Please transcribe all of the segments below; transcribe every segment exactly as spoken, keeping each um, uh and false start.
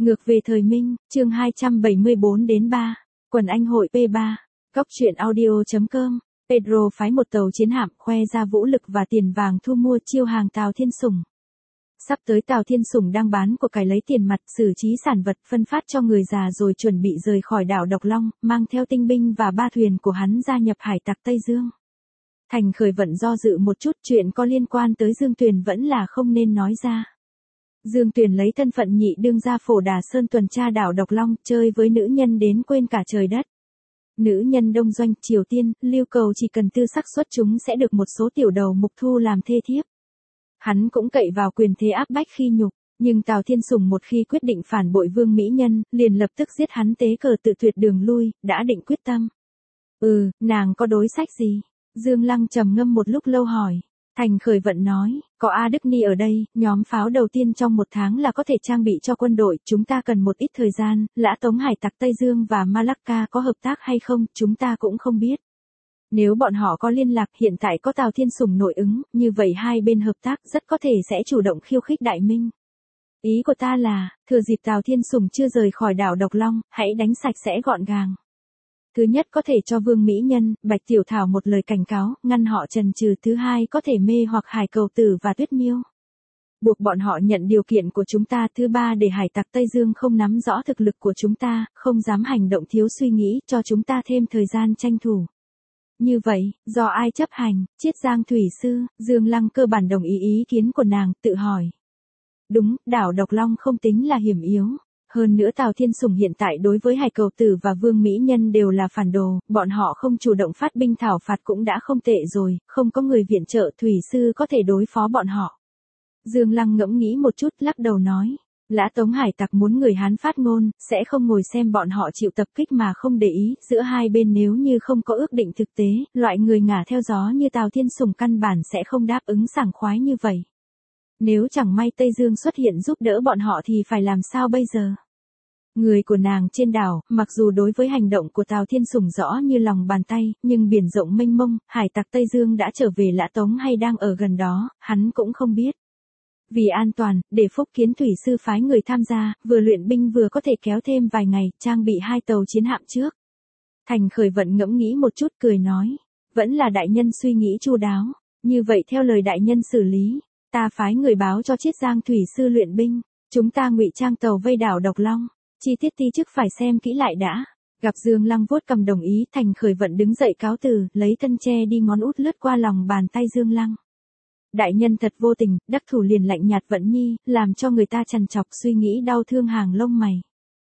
Ngược về thời Minh, chương hai trăm bảy mươi bốn đến ba, Quần Anh hội P ba, Cóc truyện audio.com, Pedro phái một tàu chiến hạm khoe ra vũ lực và tiền vàng thu mua chiêu hàng Tào Thiên Sủng. Sắp tới Tào Thiên Sủng đang bán của cải lấy tiền mặt xử trí sản vật phân phát cho người già rồi chuẩn bị rời khỏi đảo Độc Long, mang theo tinh binh và ba thuyền của hắn gia nhập hải tặc Tây Dương. Thành Khởi Vận do dự một chút, chuyện có liên quan tới Dương Tuyền vẫn là không nên nói ra. Dương Tuyền lấy thân phận nhị đương gia Phổ Đà Sơn tuần tra đảo Độc Long, chơi với nữ nhân đến quên cả trời đất. Nữ nhân Đông Doanh, Triều Tiên, Lưu Cầu chỉ cần tư sắc xuất chúng sẽ được một số tiểu đầu mục thu làm thê thiếp. Hắn cũng cậy vào quyền thế áp bách khi nhục, nhưng Tào Thiên Sủng một khi quyết định phản bội Vương Mỹ Nhân, liền lập tức giết hắn tế cờ tự tuyệt đường lui, đã định quyết tâm. Ừ, nàng có đối sách gì? Dương Lăng trầm ngâm một lúc lâu hỏi. Thành Khởi Vận nói, có A Đức Ni ở đây, nhóm pháo đầu tiên trong một tháng là có thể trang bị cho quân đội, chúng ta cần một ít thời gian, Lã Tống hải tặc Tây Dương và Malacca có hợp tác hay không, chúng ta cũng không biết. Nếu bọn họ có liên lạc, hiện tại có Tào Thiên Sủng nội ứng, như vậy hai bên hợp tác rất có thể sẽ chủ động khiêu khích Đại Minh. Ý của ta là, thừa dịp Tào Thiên Sủng chưa rời khỏi đảo Độc Long, hãy đánh sạch sẽ gọn gàng. Thứ nhất có thể cho Vương Mỹ Nhân, Bạch Tiểu Thảo một lời cảnh cáo, ngăn họ trần trừ. Thứ hai có thể mê hoặc Hải Cầu Tử và Tuyết Miêu, buộc bọn họ nhận điều kiện của chúng ta. Thứ ba để hải tặc Tây Dương không nắm rõ thực lực của chúng ta, không dám hành động thiếu suy nghĩ, cho chúng ta thêm thời gian tranh thủ. Như vậy, do ai chấp hành? Chiết Giang Thủy Sư. Dương Lăng cơ bản đồng ý ý kiến của nàng, tự hỏi. Đúng, đảo Độc Long không tính là hiểm yếu. Hơn nữa Tào Thiên Sủng hiện tại đối với Hải Cầu Tử và Vương Mỹ Nhân đều là phản đồ, bọn họ không chủ động phát binh thảo phạt cũng đã không tệ rồi, không có người viện trợ, Thủy Sư có thể đối phó bọn họ. Dương Lăng ngẫm nghĩ một chút, lắc đầu nói, Lã Tống hải tặc muốn người Hán phát ngôn, sẽ không ngồi xem bọn họ chịu tập kích mà không để ý, giữa hai bên nếu như không có ước định thực tế, loại người ngả theo gió như Tào Thiên Sủng căn bản sẽ không đáp ứng sảng khoái như vậy. Nếu chẳng may Tây Dương xuất hiện giúp đỡ bọn họ thì phải làm sao bây giờ? Người của nàng trên đảo, mặc dù đối với hành động của Tào Thiên Sủng rõ như lòng bàn tay, nhưng biển rộng mênh mông, hải tặc Tây Dương đã trở về Lã Tống hay đang ở gần đó, hắn cũng không biết. Vì an toàn, để Phúc Kiến Thủy Sư phái người tham gia, vừa luyện binh vừa có thể kéo thêm vài ngày, trang bị hai tàu chiến hạm trước. Thành Khởi Vận ngẫm nghĩ một chút cười nói, vẫn là đại nhân suy nghĩ chu đáo, như vậy theo lời đại nhân xử lý. Ta phái người báo cho Chiết Giang Thủy Sư luyện binh, chúng ta ngụy trang tàu vây đảo Độc Long, chi tiết ti chức phải xem kỹ lại đã. Gặp Dương Lăng vuốt cầm đồng ý, Thành Khởi Vận đứng dậy cáo từ, lấy thân che đi ngón út lướt qua lòng bàn tay Dương Lăng. Đại nhân thật vô tình, đắc thủ liền lạnh nhạt Vận Nhi, làm cho người ta trằn trọc suy nghĩ đau thương hàng lông mày.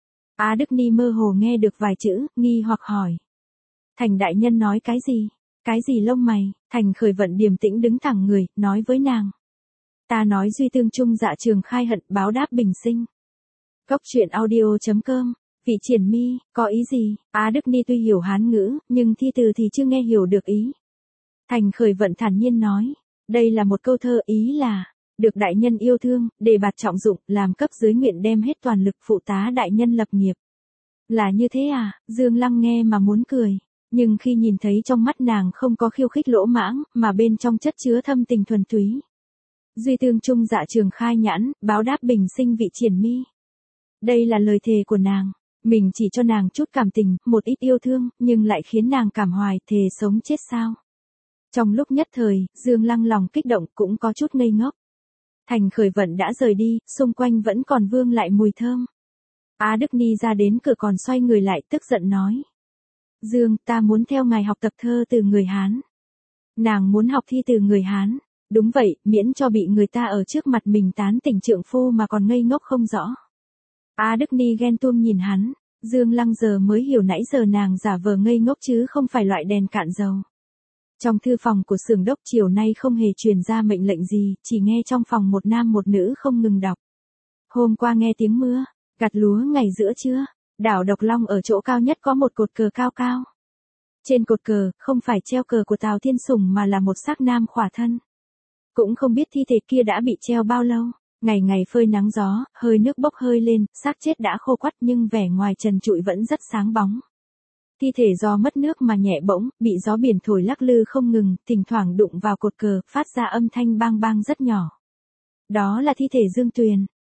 Á Đức Ni mơ hồ nghe được vài chữ, nghi hoặc hỏi. Thành đại nhân nói cái gì? Cái gì lông mày? Thành Khởi Vận điềm tĩnh đứng thẳng người, nói với nàng. Ta nói duy tương trung dạ trường khai hận, báo đáp bình sinh. Cóc truyện audio.com, Vị Triển Mi, có ý gì? Á Đức Ni tuy hiểu Hán ngữ, nhưng thi từ thì chưa nghe hiểu được ý. Thành Khởi Vận thản nhiên nói, đây là một câu thơ, ý là, được đại nhân yêu thương, đề bạt trọng dụng, làm cấp dưới nguyện đem hết toàn lực phụ tá đại nhân lập nghiệp. Là như thế à? Dương Lăng nghe mà muốn cười, nhưng khi nhìn thấy trong mắt nàng không có khiêu khích lỗ mãng, mà bên trong chất chứa thâm tình thuần túy. Duy tương trung dạ trường khai nhãn, báo đáp bình sinh Vị Triển Mi. Đây là lời thề của nàng, mình chỉ cho nàng chút cảm tình, một ít yêu thương, nhưng lại khiến nàng cảm hoài, thề sống chết sao. Trong lúc nhất thời, Dương Lăng lòng kích động cũng có chút ngây ngốc. Thành Khởi Vận đã rời đi, xung quanh vẫn còn vương lại mùi thơm. Á Đức Ni ra đến cửa còn xoay người lại tức giận nói. Dương, ta muốn theo ngài học tập thơ từ người Hán. Nàng muốn học thi từ người Hán. Đúng vậy, miễn cho bị người ta ở trước mặt mình tán tỉnh trượng phu mà còn ngây ngốc không rõ. Á Đức Ni ghen tuông nhìn hắn, Dương Lăng giờ mới hiểu nãy giờ nàng giả vờ ngây ngốc chứ không phải loại đèn cạn dầu. Trong thư phòng của Xưởng Đốc chiều nay không hề truyền ra mệnh lệnh gì, chỉ nghe trong phòng một nam một nữ không ngừng đọc. Hôm qua nghe tiếng mưa, gặt lúa ngày giữa trưa, đảo Độc Long ở chỗ cao nhất có một cột cờ cao cao. Trên cột cờ, không phải treo cờ của Tào Thiên Sủng mà là một xác nam khỏa thân. Cũng không biết thi thể kia đã bị treo bao lâu, ngày ngày phơi nắng gió, hơi nước bốc hơi lên, xác chết đã khô quắt nhưng vẻ ngoài trần trụi vẫn rất sáng bóng. Thi thể do mất nước mà nhẹ bỗng, bị gió biển thổi lắc lư không ngừng, thỉnh thoảng đụng vào cột cờ, phát ra âm thanh bang bang rất nhỏ. Đó là thi thể Dương Tuyền.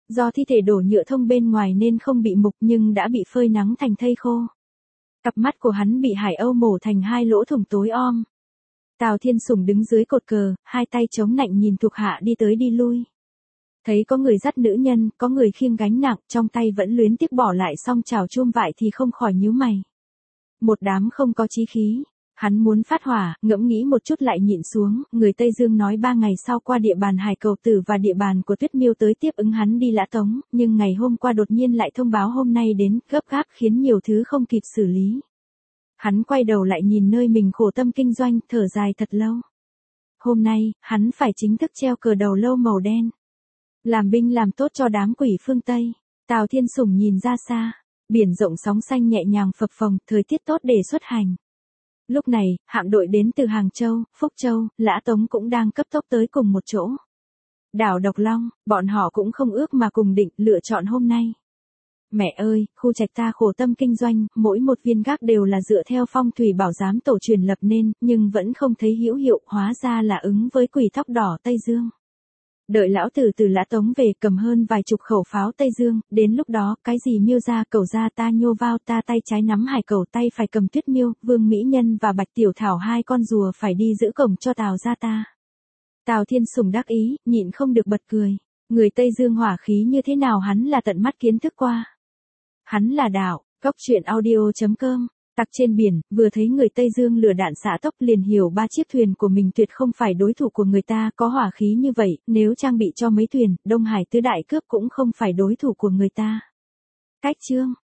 Do thi thể đổ nhựa thông bên ngoài nên không bị mục nhưng đã bị phơi nắng thành thây khô. Cặp mắt của hắn bị Hải Âu mổ thành hai lỗ thủng tối om. Tào Thiên Sủng đứng dưới cột cờ, hai tay chống nạnh nhìn thuộc hạ đi tới đi lui. Thấy có người dắt nữ nhân, có người khiêng gánh nặng, trong tay vẫn luyến tiếc bỏ lại xong chảo chum vại thì không khỏi nhíu mày. Một đám không có chí khí. Hắn muốn phát hỏa, ngẫm nghĩ một chút lại nhịn xuống, người Tây Dương nói ba ngày sau qua địa bàn Hải Cầu Tử và địa bàn của Tuyết Miêu tới tiếp ứng hắn đi Lã Tống, nhưng ngày hôm qua đột nhiên lại thông báo hôm nay đến, gấp gáp khiến nhiều thứ không kịp xử lý. Hắn quay đầu lại nhìn nơi mình khổ tâm kinh doanh, thở dài thật lâu. Hôm nay, hắn phải chính thức treo cờ đầu lâu màu đen. Làm binh làm tốt cho đám quỷ phương Tây. Tào Thiên Sủng nhìn ra xa, biển rộng sóng xanh nhẹ nhàng phập phồng, thời tiết tốt để xuất hành. Lúc này, hạm đội đến từ Hàng Châu, Phúc Châu, Lã Tống cũng đang cấp tốc tới cùng một chỗ. Đảo Độc Long, bọn họ cũng không ước mà cùng định lựa chọn hôm nay. Mẹ ơi, khu trạch ta khổ tâm kinh doanh, mỗi một viên gác đều là dựa theo phong thủy bảo giám tổ truyền lập nên, nhưng vẫn không thấy hữu hiệu, hóa ra là ứng với quỷ tóc đỏ Tây Dương. Đợi lão tử từ Lã Tống về cầm hơn vài chục khẩu pháo Tây Dương, đến lúc đó, cái gì miêu ra cầu ra ta nhô vào ta tay trái nắm Hải Cầu tay phải cầm Tuyết Miêu, Vương Mỹ Nhân và Bạch Tiểu Thảo hai con rùa phải đi giữ cổng cho Tào ra ta. Tào Thiên Sủng đắc ý, nhịn không được bật cười. Người Tây Dương hỏa khí như thế nào hắn là tận mắt kiến thức qua. Hắn là đạo, góc truyện audio chấm com. Tặc trên biển, vừa thấy người Tây Dương lửa đạn xạ tốc liền hiểu ba chiếc thuyền của mình tuyệt không phải đối thủ của người ta, có hỏa khí như vậy, nếu trang bị cho mấy thuyền, Đông Hải tứ đại cướp cũng không phải đối thủ của người ta. Cách chương